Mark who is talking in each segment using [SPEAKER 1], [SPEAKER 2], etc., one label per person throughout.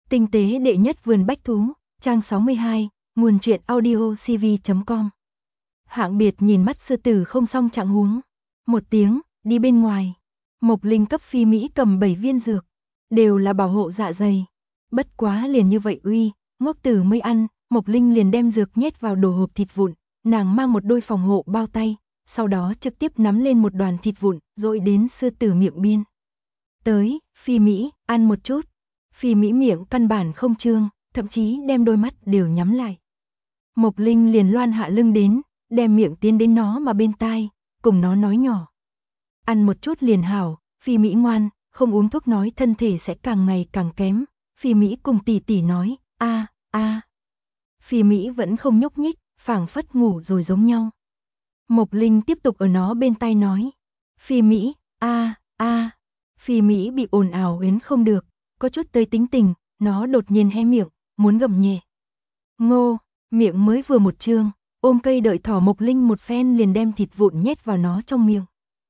[SPEAKER 1] Tinh tế đệ nhất vườn bách thú, trang 62, nguồn truyện audio cv.com. Hạng Biệt nhìn mắt sư tử không xong trạng huống. Một tiếng, đi bên ngoài. Mộc Linh cấp Phi Mỹ cầm 7 viên dược, đều là bảo hộ dạ dày. Bất quá liền như vậy uy, ngốc tử mới ăn, Mộc Linh liền đem dược nhét vào đồ hộp thịt vụn, nàng mang một đôi phòng hộ bao tay, sau đó trực tiếp nắm lên một đoàn thịt vụn, dội đến sư tử miệng biên. Tới, Phi Mỹ, ăn một chút. Phi Mỹ miệng căn bản không trương, thậm chí đem đôi mắt đều nhắm lại. Mộc Linh liền loan hạ lưng đến, đem miệng tiến đến nó mà bên tai, cùng nó nói nhỏ. Ăn một chút liền hảo, Phi Mỹ ngoan, không uống thuốc nói thân thể sẽ càng ngày càng kém. Phi Mỹ cùng tỷ tỷ nói, a. Phi Mỹ vẫn không nhúc nhích, phảng phất ngủ rồi giống nhau. Mộc Linh tiếp tục ở nó bên tai nói, Phi Mỹ, a. Phi Mỹ bị ồn ào đến không được, có chút tới tính tình, nó đột nhiên hé miệng, muốn gầm nhẹ. Ngô, miệng mới vừa một trương, ôm cây đợi thỏ Mộc Linh một phen liền đem thịt vụn nhét vào nó trong miệng.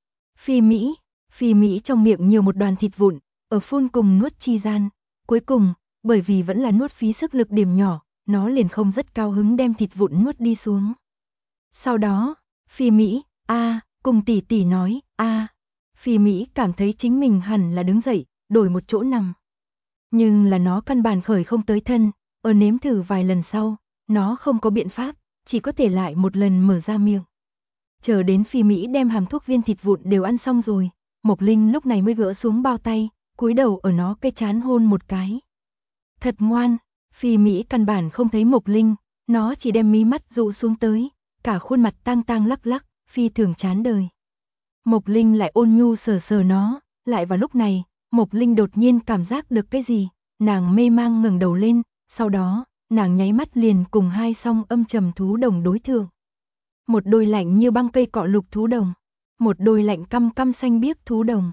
[SPEAKER 1] Phi Mỹ trong miệng nhiều một đoàn thịt vụn, ở phun cùng nuốt chi gian, cuối cùng, bởi vì vẫn là nuốt phí sức lực điểm nhỏ, nó liền không rất cao hứng đem thịt vụn nuốt đi xuống. Sau đó, Phi Mỹ, cùng tỷ tỷ nói, Phi Mỹ cảm thấy chính mình hẳn là đứng dậy, đổi một chỗ nằm. Nhưng là nó căn bản khởi không tới thân, ở nếm thử vài lần sau, nó không có biện pháp, chỉ có thể lại một lần mở ra miệng. Chờ đến Phi Mỹ đem hàm thuốc viên thịt vụn đều ăn xong rồi, Mộc Linh lúc này mới gỡ xuống bao tay, cúi đầu ở nó cái trán hôn một cái. Thật ngoan, Phi Mỹ căn bản không thấy Mộc Linh, nó chỉ đem mí mắt dụ xuống tới, cả khuôn mặt tang tang lắc lắc, phi thường chán đời. Mộc Linh lại ôn nhu sờ sờ nó, lại vào lúc này, Mộc Linh đột nhiên cảm giác được cái gì, nàng mê mang ngẩng đầu lên, sau đó, nàng nháy mắt liền cùng hai song âm trầm thú đồng đối thượng. Một đôi lạnh như băng cây cọ lục thú đồng, một đôi lạnh căm căm xanh biếc thú đồng.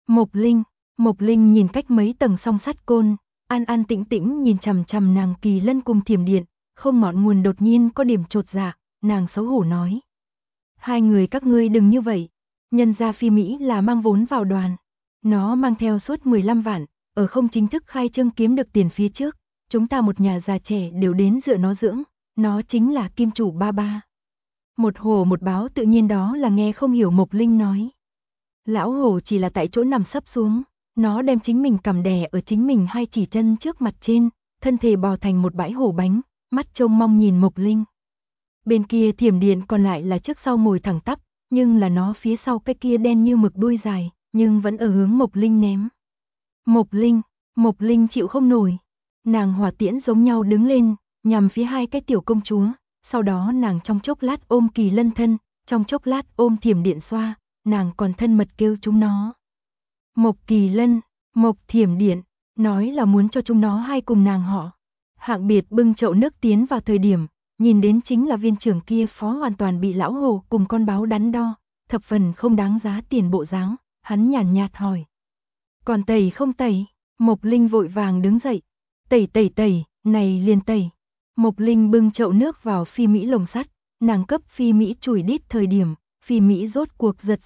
[SPEAKER 1] Mộc Linh nhìn cách mấy tầng song sắt côn, an an tĩnh tĩnh nhìn chằm chằm nàng Kỳ Lân cùng Thiểm Điện, không ngọn nguồn đột nhiên có điểm chột dạ, nàng xấu hổ nói. Hai người các ngươi đừng như vậy, nhân gia Phi Mỹ là mang vốn vào đoàn. Nó mang theo suốt 15 vạn, ở không chính thức khai trương kiếm được tiền phía trước, chúng ta một nhà già trẻ đều đến dựa nó dưỡng, nó chính là kim chủ ba ba. Một hổ một báo tự nhiên đó là nghe không hiểu Mộc Linh nói. Lão hổ chỉ là tại chỗ nằm sấp xuống, nó đem chính mình cầm đè ở chính mình hai chỉ chân trước mặt trên, thân thể bò thành một bãi hổ bánh, mắt trông mong nhìn Mộc Linh. Bên kia Thiểm Điện còn lại là trước sau ngồi thẳng tắp, nhưng là nó phía sau cái kia đen như mực đuôi dài, nhưng vẫn ở hướng Mộc Linh ném. Mộc Linh chịu không nổi. Nàng hỏa tiễn giống nhau đứng lên, nhằm phía hai cái tiểu công chúa, sau đó nàng trong chốc lát ôm Kỳ Lân thân, trong chốc lát ôm Thiểm Điện xoa, nàng còn thân mật kêu chúng nó. Mộc Kỳ Lân, Mộc Thiểm Điện, nói là muốn cho chúng nó hai cùng nàng họ. Hạng Biệt bưng chậu nước tiến vào thời điểm, nhìn đến chính là viên trưởng kia phó hoàn toàn bị lão hồ cùng con báo đắn đo, thập phần không đáng giá tiền bộ dáng, hắn nhàn nhạt hỏi. Còn tẩy không tẩy? Mộc Linh vội vàng đứng dậy. Tẩy, này liền tẩy. Mộc Linh bưng chậu nước vào Phi Mỹ lồng sắt, nàng cấp Phi Mỹ chùi đít thời điểm, Phi Mỹ rốt cuộc giật.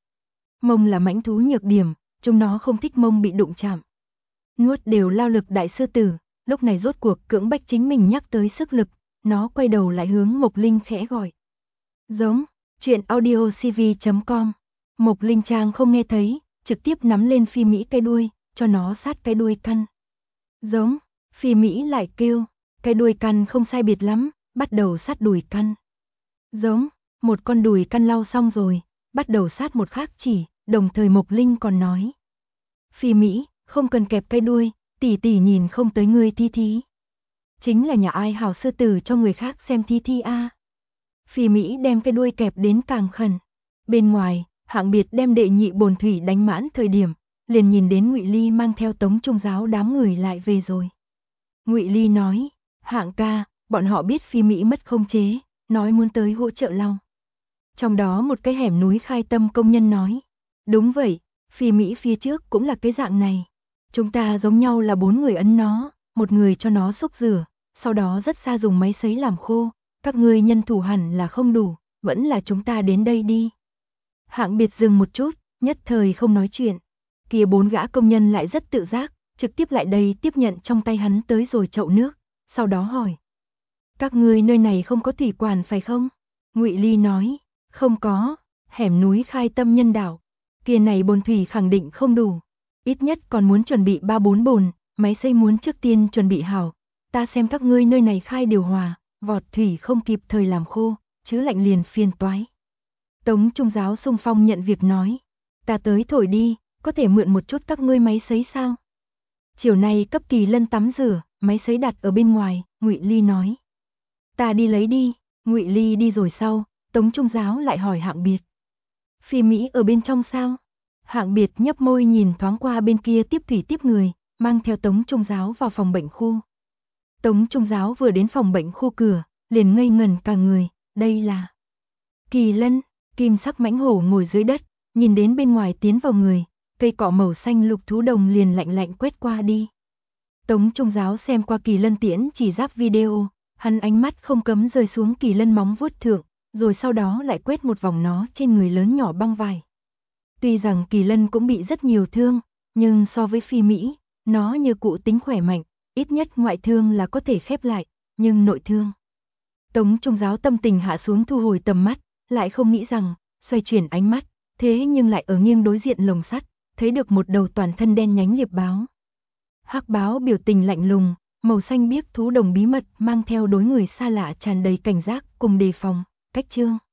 [SPEAKER 1] Mông là mãnh thú nhược điểm, chúng nó không thích mông bị đụng chạm. Nuốt đều lao lực đại sư tử, lúc này rốt cuộc cưỡng bách chính mình nhắc tới sức lực, nó quay đầu lại hướng Mộc Linh khẽ gọi. Giống, truyện audio cv.com. Mộc Linh trang không nghe thấy, trực tiếp nắm lên Phi Mỹ cái đuôi, cho nó sát cái đuôi căn. Giống, Phi Mỹ lại kêu, cái đuôi căn không sai biệt lắm, bắt đầu sát đùi căn. Giống, một con đùi căn lau xong rồi, bắt đầu sát một khác chỉ, đồng thời Mộc Linh còn nói. Phi Mỹ, không cần kẹp cái đuôi, tỷ tỷ nhìn không tới ngươi thi thí. Chính là nhà ai hảo sư tử cho người khác xem thi thi a. Phi Mỹ đem cái đuôi kẹp đến càng khẩn. Bên ngoài, Hạng Biệt đem đệ nhị bồn thủy đánh mãn thời điểm, liền nhìn đến Ngụy Ly mang theo Tống Trung giáo đám người lại về rồi. Ngụy Ly nói, Hạng ca, bọn họ biết Phi Mỹ mất khống chế, nói muốn tới hỗ trợ lau. Trong đó một cái hẻm núi khai tâm công nhân nói, đúng vậy, Phi Mỹ phía trước cũng là cái dạng này. Chúng ta giống nhau là 4 người ấn nó, một người cho nó xúc rửa, sau đó rất xa dùng máy sấy làm khô, các ngươi nhân thủ hẳn là không đủ, vẫn là chúng ta đến đây đi. Hạng Biệt dừng một chút, nhất thời không nói chuyện. Kia 4 gã công nhân lại rất tự giác, trực tiếp lại đây tiếp nhận trong tay hắn tới rồi chậu nước, sau đó hỏi. Các ngươi nơi này không có thủy quản phải không? Ngụy Ly nói, không có, hẻm núi khai tâm nhân đạo, kia này bồn thủy khẳng định không đủ, ít nhất còn muốn chuẩn bị 3-4 bồn, máy xay muốn trước tiên chuẩn bị hảo, ta xem các ngươi nơi này khai điều hòa, vọt thủy không kịp thời làm khô, chứ lạnh liền phiền toái. Tống Trung Giáo xung phong nhận việc nói, ta tới thổi đi, có thể mượn một chút các ngươi máy sấy sao? Chiều nay cấp Kỳ Lân tắm rửa, máy sấy đặt ở bên ngoài, Ngụy Ly nói. Ta đi lấy đi, Ngụy Ly đi rồi sau, Tống Trung Giáo lại hỏi Hạng Biệt. Phi Mỹ ở bên trong sao? Hạng Biệt nhấp môi nhìn thoáng qua bên kia tiếp thủy tiếp người, mang theo Tống Trung Giáo vào phòng bệnh khu. Tống Trung Giáo vừa đến phòng bệnh khu cửa, liền ngây ngẩn cả người, đây là Kỳ Lân, kim sắc mãnh hổ ngồi dưới đất, nhìn đến bên ngoài tiến vào người, cây cọ màu xanh lục thú đồng liền lạnh lạnh quét qua đi. Tống Trung Giáo xem qua Kỳ Lân tiễn chỉ giáp video, hắn ánh mắt không cấm rơi xuống Kỳ Lân móng vuốt thượng, rồi sau đó lại quét một vòng nó trên người lớn nhỏ băng vải. Tuy rằng Kỳ Lân cũng bị rất nhiều thương, nhưng so với Phi Mỹ, nó như cụ tính khỏe mạnh, ít nhất ngoại thương là có thể khép lại, nhưng nội thương. Tống Trung Giáo tâm tình hạ xuống thu hồi tầm mắt, lại không nghĩ rằng, xoay chuyển ánh mắt, thế nhưng lại ở nghiêng đối diện lồng sắt, thấy được một đầu toàn thân đen nhánh liệp báo. Hắc báo biểu tình lạnh lùng, màu xanh biếc thú đồng bí mật mang theo đối người xa lạ tràn đầy cảnh giác cùng đề phòng, cách chương.